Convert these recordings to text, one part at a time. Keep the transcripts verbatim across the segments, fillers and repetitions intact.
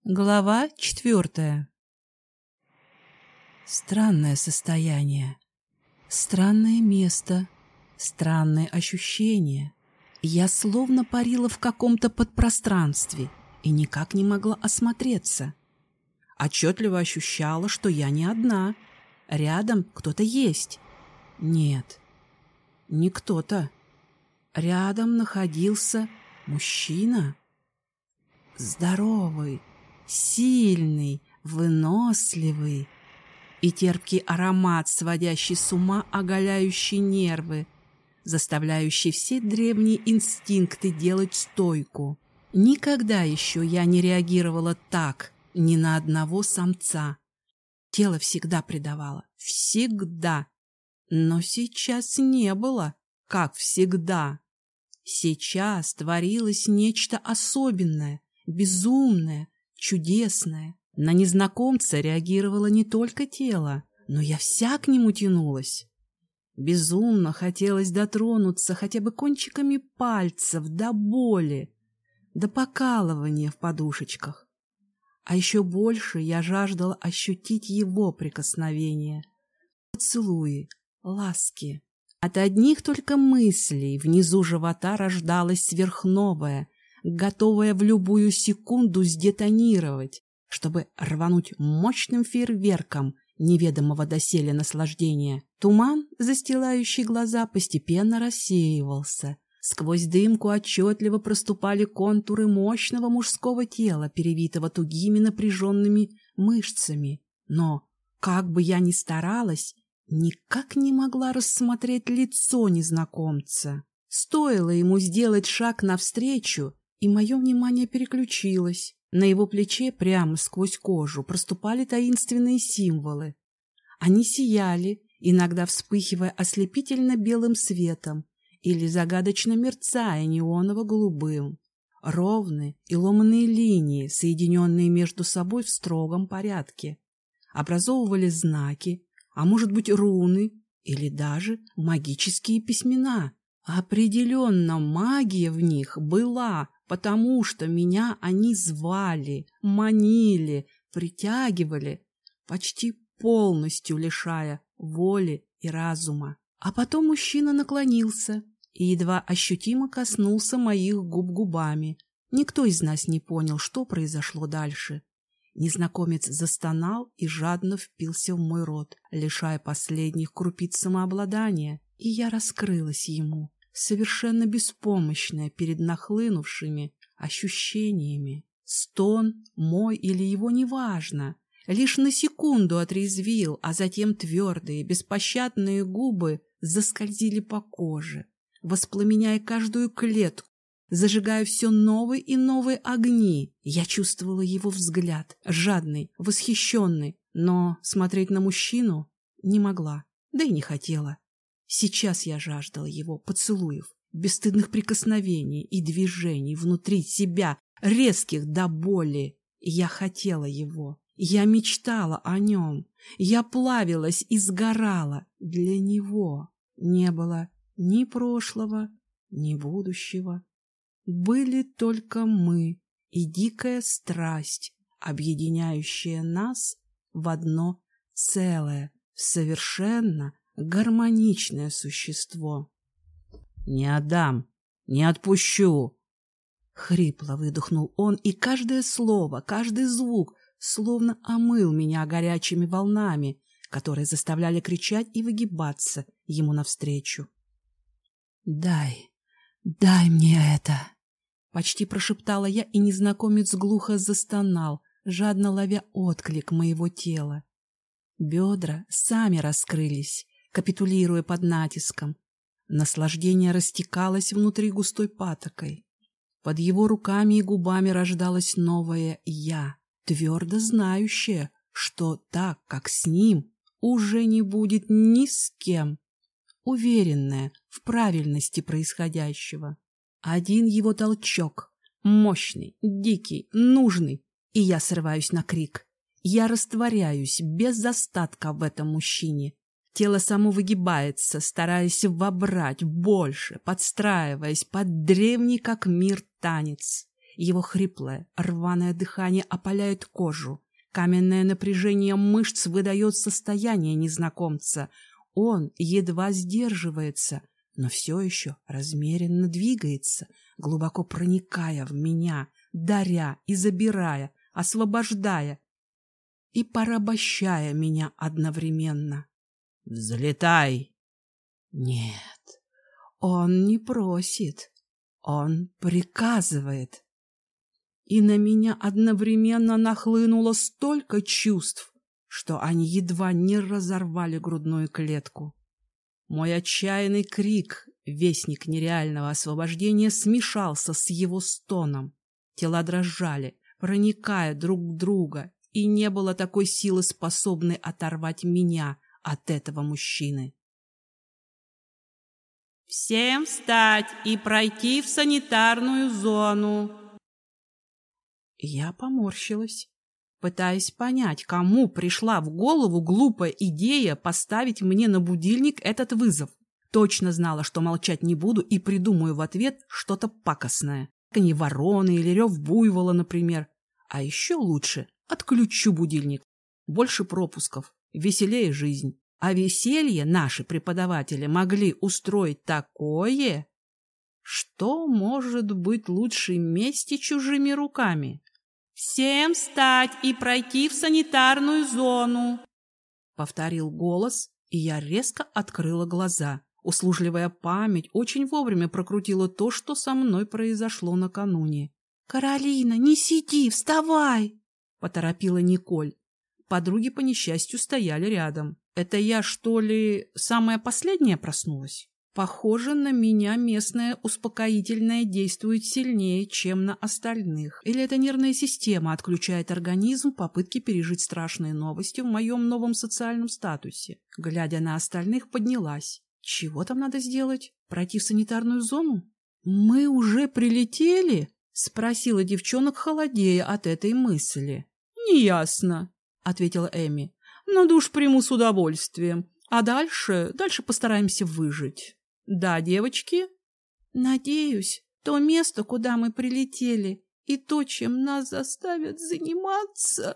Глава четвертая. Странное состояние, странное место, странные ощущения. Я словно парила в каком-то подпространстве и никак не могла осмотреться. Отчетливо ощущала, что я не одна. Рядом кто-то есть. Нет, не кто-то. Рядом находился мужчина. Здоровый, сильный, выносливый и терпкий аромат, сводящий с ума, оголяющий нервы, заставляющий все древние инстинкты делать стойку. Никогда еще я не реагировала так ни на одного самца. Тело всегда предавало. Всегда. Но сейчас не было, как всегда. Сейчас творилось нечто особенное, безумное, чудесное. На незнакомца реагировало не только тело, но я вся к нему тянулась. Безумно хотелось дотронуться хотя бы кончиками пальцев до боли, до покалывания в подушечках. А еще больше я жаждала ощутить его прикосновение, поцелуи, ласки. От одних только мыслей внизу живота рождалась сверхновая, готовая в любую секунду сдетонировать, чтобы рвануть мощным фейерверком неведомого доселе наслаждения. Туман, застилающий глаза, постепенно рассеивался. Сквозь дымку отчетливо проступали контуры мощного мужского тела, перевитого тугими напряженными мышцами. Но, как бы я ни старалась, никак не могла рассмотреть лицо незнакомца. Стоило ему сделать шаг навстречу, и мое внимание переключилось. На его плече прямо сквозь кожу проступали таинственные символы. Они сияли, иногда вспыхивая ослепительно белым светом или загадочно мерцая неоново-голубым. Ровные и ломаные линии, соединенные между собой в строгом порядке, образовывали знаки, а может быть руны или даже магические письмена. Определенно магия в них была, потому что меня они звали, манили, притягивали, почти полностью лишая воли и разума. А потом мужчина наклонился и едва ощутимо коснулся моих губ губами. Никто из нас не понял, что произошло дальше. Незнакомец застонал и жадно впился в мой рот, лишая последних крупиц самообладания, и я раскрылась ему, совершенно беспомощная перед нахлынувшими ощущениями. Стон мой или его неважно, лишь на секунду отрезвил, а затем твердые, беспощадные губы заскользили по коже, воспламеняя каждую клетку, зажигая все новые и новые огни. Я чувствовала его взгляд, жадный, восхищенный, но смотреть на мужчину не могла, да и не хотела. Сейчас я жаждала его поцелуев, бесстыдных прикосновений и движений внутри себя, резких до боли. Я хотела его, я мечтала о нем, я плавилась и сгорала для него. Не было ни прошлого, ни будущего. Были только мы и дикая страсть, объединяющая нас в одно целое, совершенно гармоничное существо. «Не отдам, не отпущу!» Хрипло выдохнул он, и каждое слово, каждый звук словно омыл меня горячими волнами, которые заставляли кричать и выгибаться ему навстречу. «Дай, дай мне это!» Почти прошептала я, и незнакомец глухо застонал, жадно ловя отклик моего тела. Бедра сами раскрылись, капитулируя под натиском. Наслаждение растекалось внутри густой патокой. Под его руками и губами рождалось новое «я», твердо знающее, что так, как с ним, уже не будет ни с кем, уверенное в правильности происходящего. Один его толчок, мощный, дикий, нужный, и я срываюсь на крик. Я растворяюсь без остатка в этом мужчине. Тело само выгибается, стараясь вобрать больше, подстраиваясь под древний как мир танец. Его хриплое, рваное дыхание опаляет кожу. Каменное напряжение мышц выдает состояние незнакомца. Он едва сдерживается, но все еще размеренно двигается, глубоко проникая в меня, даря и забирая, освобождая и порабощая меня одновременно. «Взлетай!» Нет, он не просит, он приказывает. И на меня одновременно нахлынуло столько чувств, что они едва не разорвали грудную клетку. Мой отчаянный крик, вестник нереального освобождения, смешался с его стоном. Тела дрожали, проникая друг в друга, и не было такой силы, способной оторвать меня от этого мужчины. «Всем встать и пройти в санитарную зону!» Я поморщилась, пытаясь понять, кому пришла в голову глупая идея поставить мне на будильник этот вызов. Точно знала, что молчать не буду и придумаю в ответ что-то пакостное. Не вороны или рев буйвола, например. А еще лучше отключу будильник. Больше пропусков, веселее жизнь. А веселье наши преподаватели могли устроить такое, что может быть лучше мести чужими руками. «Всем встать и пройти в санитарную зону!» — повторил голос, и я резко открыла глаза. Услужливая память очень вовремя прокрутила то, что со мной произошло накануне. «Каролина, не сиди, вставай!» — поторопила Николь. Подруги, по несчастью, стояли рядом. Это я, что ли, самая последняя проснулась? Похоже, на меня местное успокоительное действует сильнее, чем на остальных. Или эта нервная система отключает организм в попытке пережить страшные новости в моем новом социальном статусе. Глядя на остальных, поднялась. Чего там надо сделать? Пройти в санитарную зону? «Мы уже прилетели?» — спросила девчонок, холодея от этой мысли. «Неясно», — ответила Эми. «Но душ приму с удовольствием. А дальше, дальше постараемся выжить. Да, девочки?» «Надеюсь, то место, куда мы прилетели, и то, чем нас заставят заниматься...»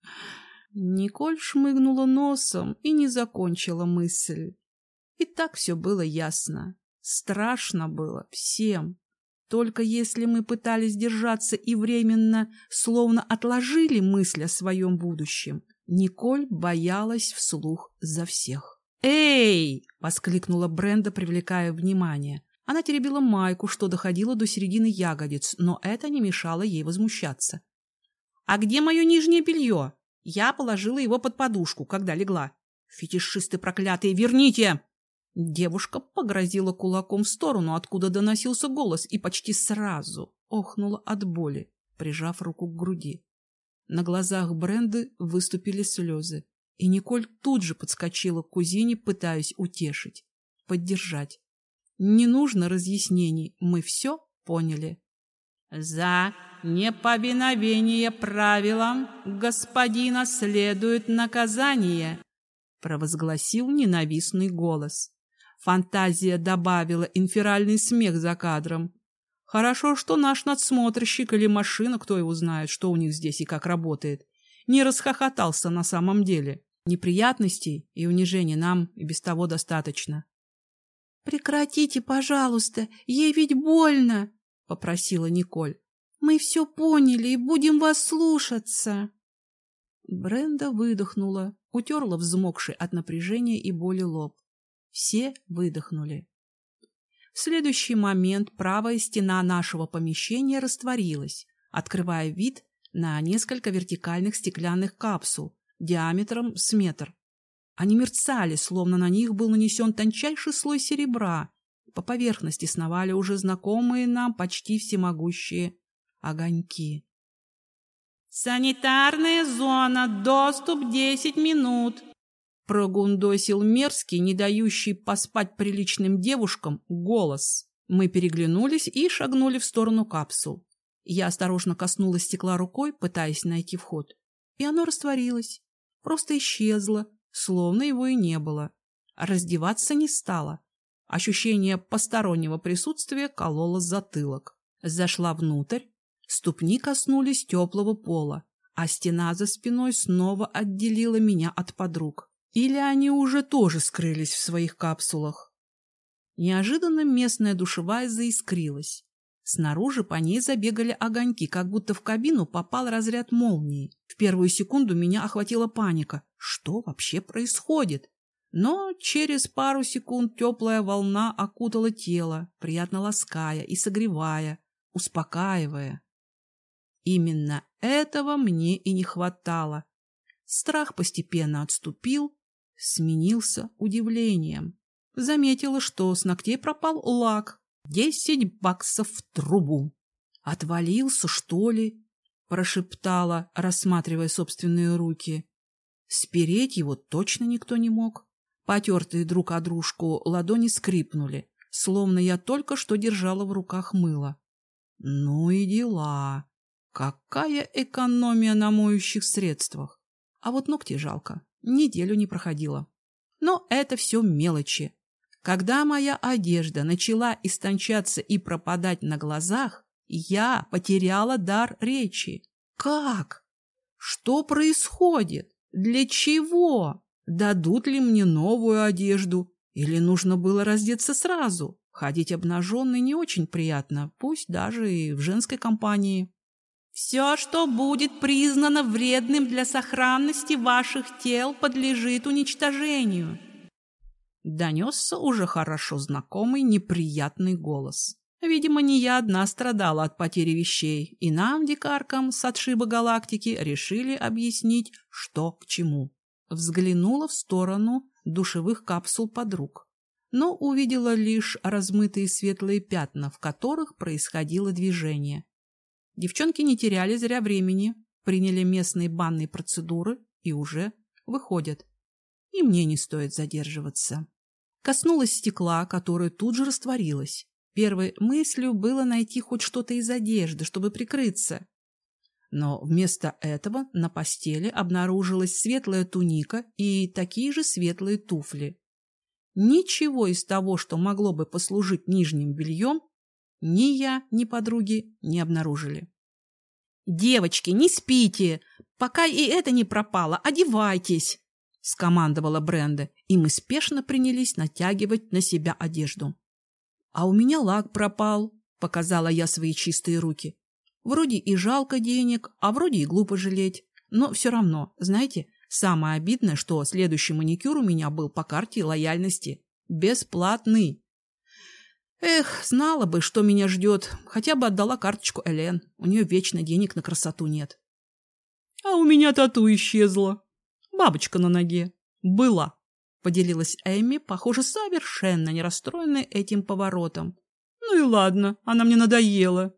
Николь шмыгнула носом и не закончила мысль. И так все было ясно. Страшно было всем. Только если мы пытались держаться и временно, словно отложили мысль о своем будущем, Николь боялась вслух за всех. «Эй!» — воскликнула Бренда, привлекая внимание. Она теребила майку, что доходило до середины ягодиц, но это не мешало ей возмущаться. «А где мое нижнее белье? Я положила его под подушку, когда легла. Фетишисты проклятые, верните!» Девушка погрозила кулаком в сторону, откуда доносился голос, и почти сразу охнула от боли, прижав руку к груди. На глазах Бренды выступили слезы, и Николь тут же подскочила к кузине, пытаясь утешить, поддержать. Не нужно разъяснений, мы все поняли. «За неповиновение правилам господина следует наказание», — провозгласил ненавистный голос. Фантазия добавила инфернальный смех за кадром. Хорошо, что наш надсмотрщик или машина, кто его знает, что у них здесь и как работает, не расхохотался на самом деле. Неприятностей и унижений нам и без того достаточно. «Прекратите, пожалуйста, ей ведь больно», — попросила Николь. «Мы все поняли и будем вас слушаться». Бренда выдохнула, утерла взмокший от напряжения и боли лоб. Все выдохнули. В следующий момент правая стена нашего помещения растворилась, открывая вид на несколько вертикальных стеклянных капсул диаметром с метр. Они мерцали, словно на них был нанесен тончайший слой серебра. По поверхности сновали уже знакомые нам почти всемогущие огоньки. «Санитарная зона, доступ десять минут», — прогундосил мерзкий, не дающий поспать приличным девушкам, голос. Мы переглянулись и шагнули в сторону капсул. Я осторожно коснулась стекла рукой, пытаясь найти вход. И оно растворилось, просто исчезло, словно его и не было. Раздеваться не стала. Ощущение постороннего присутствия кололо затылок. Зашла внутрь, Ступни коснулись теплого пола, а стена за спиной снова отделила меня от подруг. Или они уже тоже скрылись в своих капсулах? Неожиданно местная душевая заискрилась. Снаружи по ней забегали огоньки, как будто в кабину попал разряд молнии. В первую секунду меня охватила паника. Что вообще происходит? Но через пару секунд теплая волна окутала тело, приятно лаская и согревая, успокаивая. Именно этого мне и не хватало. Страх постепенно отступил, сменился удивлением. Заметила, что с ногтей пропал лак. Десять баксов в трубу. «Отвалился, что ли?» – прошептала, рассматривая собственные руки. Спереть его точно никто не мог. Потертые друг о дружку ладони скрипнули, словно я только что держала в руках мыло. Ну и дела. Какая экономия на моющих средствах. А вот ногти жалко. Неделю не проходила. Но это все мелочи. Когда моя одежда начала истончаться и пропадать на глазах, я потеряла дар речи. Как? Что происходит? Для чего? Дадут ли мне новую одежду? Или нужно было раздеться сразу? Ходить обнаженной не очень приятно, пусть даже и в женской компании. Все, что будет признано вредным для сохранности ваших тел, подлежит уничтожению. Донесся уже хорошо знакомый неприятный голос. Видимо, не я одна страдала от потери вещей, и нам, дикаркам с отшиба галактики, решили объяснить, что к чему. Взглянула в сторону душевых капсул подруг, но увидела лишь размытые светлые пятна, в которых происходило движение. Девчонки не теряли зря времени, приняли местные банные процедуры и уже выходят. И мне не стоит задерживаться. Коснулась стекла, которое тут же растворилось. Первой мыслью было найти хоть что-то из одежды, чтобы прикрыться. Но вместо этого на постели обнаружилась светлая туника и такие же светлые туфли. Ничего из того, что могло бы послужить нижним бельем, ни я, ни подруги не обнаружили. «Девочки, не спите! Пока и это не пропало, одевайтесь!» — скомандовала Бренда, и мы спешно принялись натягивать на себя одежду. «А у меня лак пропал», — показала я свои чистые руки. «Вроде и жалко денег, а вроде и глупо жалеть. Но все равно, знаете, самое обидное, что следующий маникюр у меня был по карте лояльности. Бесплатный. Эх, знала бы, что меня ждет, хотя бы отдала карточку Элен. У нее вечно денег на красоту нет». «А у меня тату исчезла. Бабочка на ноге. Была», — поделилась Эми, похоже, совершенно не расстроенная этим поворотом. «Ну и ладно, она мне надоела».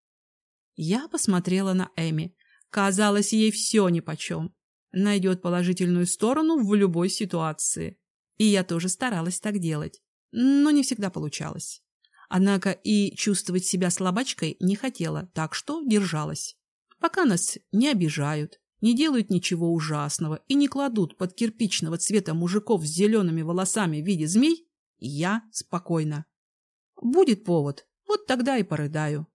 Я посмотрела на Эми. Казалось, ей все нипочем. Найдет положительную сторону в любой ситуации. И я тоже старалась так делать. Но не всегда получалось. Однако и чувствовать себя слабачкой не хотела, так что держалась. Пока нас не обижают, не делают ничего ужасного и не кладут под кирпичного цвета мужиков с зелеными волосами в виде змей, я спокойна. Будет повод, вот тогда и порыдаю.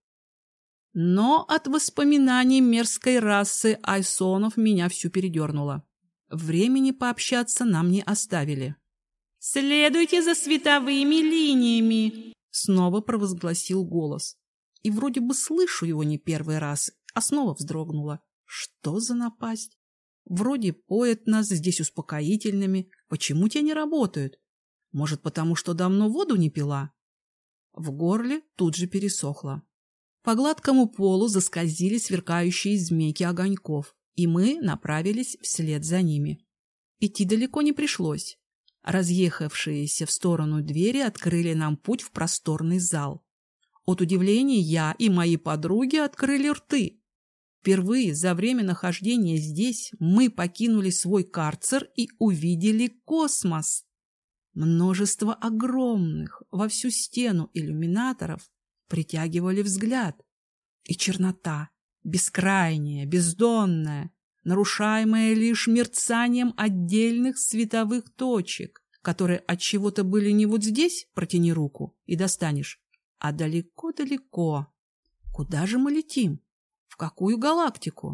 Но от воспоминаний мерзкой расы айсонов меня всю передернуло. Времени пообщаться нам не оставили. «Следуйте за световыми линиями!» — снова провозгласил голос. И вроде бы слышу его не первый раз, а снова вздрогнула. Что за напасть? Вроде поят нас здесь успокоительными. Почему те не работают? Может, потому что давно воду не пила? В горле тут же пересохло. По гладкому полу заскользили сверкающие змейки огоньков, и мы направились вслед за ними. Идти далеко не пришлось. Разъехавшиеся в сторону двери открыли нам путь в просторный зал. От удивления я и мои подруги открыли рты. Впервые за время нахождения здесь мы покинули свой карцер и увидели космос. Множество огромных во всю стену иллюминаторов притягивали взгляд. И чернота, бескрайняя, бездонная, нарушаемая лишь мерцанием отдельных световых точек, которые отчего-то были не вот здесь, протяни руку и достанешь, а далеко-далеко. Куда же мы летим? какую галактику?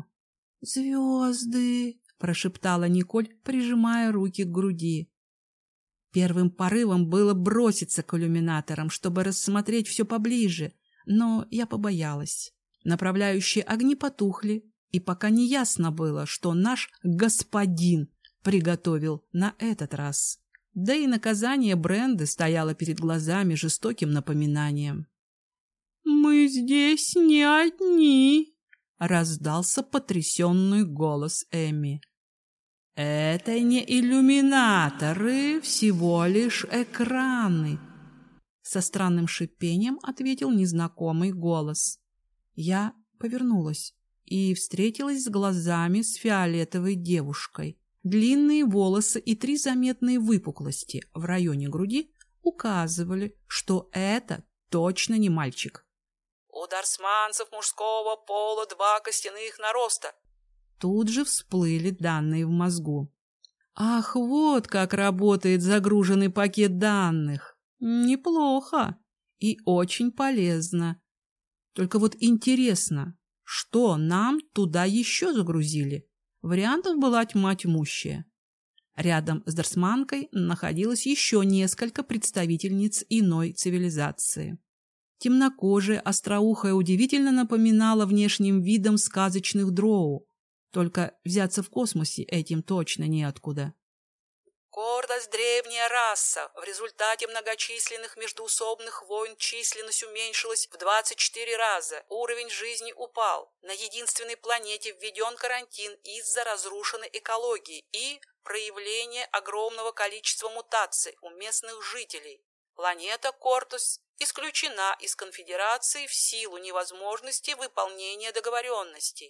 «Звезды!» — прошептала Николь, прижимая руки к груди. Первым порывом было броситься к иллюминаторам, чтобы рассмотреть все поближе, но я побоялась. Направляющие огни потухли, и пока не ясно было, что наш господин приготовил на этот раз. Да и наказание Бренды стояло перед глазами жестоким напоминанием. «Мы здесь не одни!» — раздался потрясенный голос Эми. «Это не иллюминаторы, всего лишь экраны!» Со странным шипением ответил незнакомый голос. Я повернулась и встретилась с глазами с фиолетовой девушкой. Длинные волосы и три заметные выпуклости в районе груди указывали, что это точно не мальчик. «У дарсманцев мужского пола два костяных нароста». Тут же всплыли данные в мозгу. Ах, вот как работает загруженный пакет данных. Неплохо и очень полезно. Только вот интересно, что нам туда еще загрузили? Вариантов была тьма тьмущая. Рядом с дарсманкой находилось еще несколько представительниц иной цивилизации. Темнокожая, остроухая удивительно напоминала внешним видом сказочных дроу. Только взяться в космосе этим точно неоткуда. Гордость — древняя раса. В результате многочисленных междоусобных войн численность уменьшилась в двадцать четыре раза. Уровень жизни упал. На единственной планете введен карантин из-за разрушенной экологии и проявления огромного количества мутаций у местных жителей. Планета Кортус исключена из конфедерации в силу невозможности выполнения договоренностей.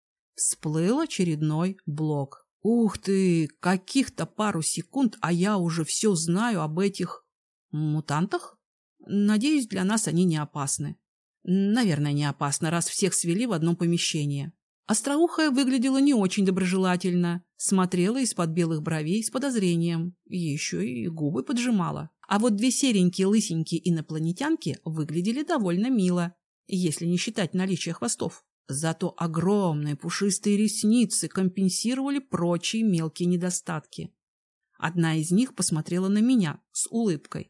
Всплыл очередной блок. Ух ты, каких-то пару секунд, а я уже все знаю об этих мутантах? Надеюсь, для нас они не опасны. Наверное, не опасны, раз всех свели в одном помещении. Остроухая выглядела не очень доброжелательно, смотрела из-под белых бровей с подозрением, еще и губы поджимала. А вот две серенькие лысенькие инопланетянки выглядели довольно мило, если не считать наличие хвостов. Зато огромные пушистые ресницы компенсировали прочие мелкие недостатки. Одна из них посмотрела на меня с улыбкой.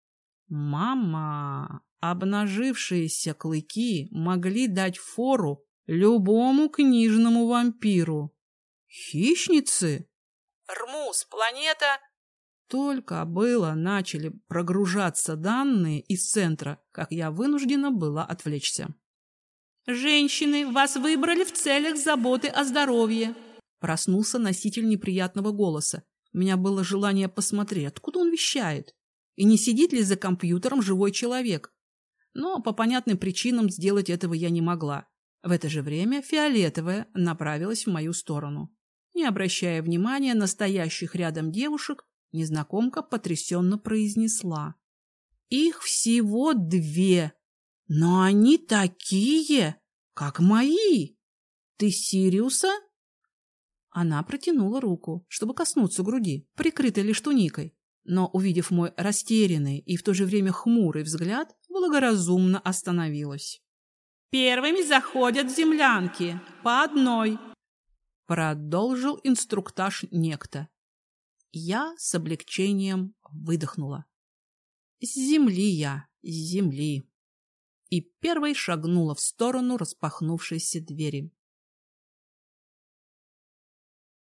«Мама, обнажившиеся клыки могли дать фору любому книжному вампиру. Хищницы?» «Рмус, планета...» Только было начали прогружаться данные из центра, как я вынуждена была отвлечься. «Женщины, вас выбрали в целях заботы о здоровье!» Проснулся носитель неприятного голоса. У меня было желание посмотреть, откуда он вещает, и не сидит ли за компьютером живой человек. Но по понятным причинам сделать этого я не могла. В это же время фиолетовая направилась в мою сторону. Не обращая внимания на стоящих рядом девушек, незнакомка потрясенно произнесла. «Их всего две, но они такие, как мои! Ты Сириуса?» Она протянула руку, чтобы коснуться груди, прикрытой лишь туникой, но, увидев мой растерянный и в то же время хмурый взгляд, благоразумно остановилась. «Первыми заходят землянки, по одной», — продолжил инструктаж некто. Я с облегчением выдохнула. С земли я, с земли. И первой шагнула в сторону распахнувшейся двери.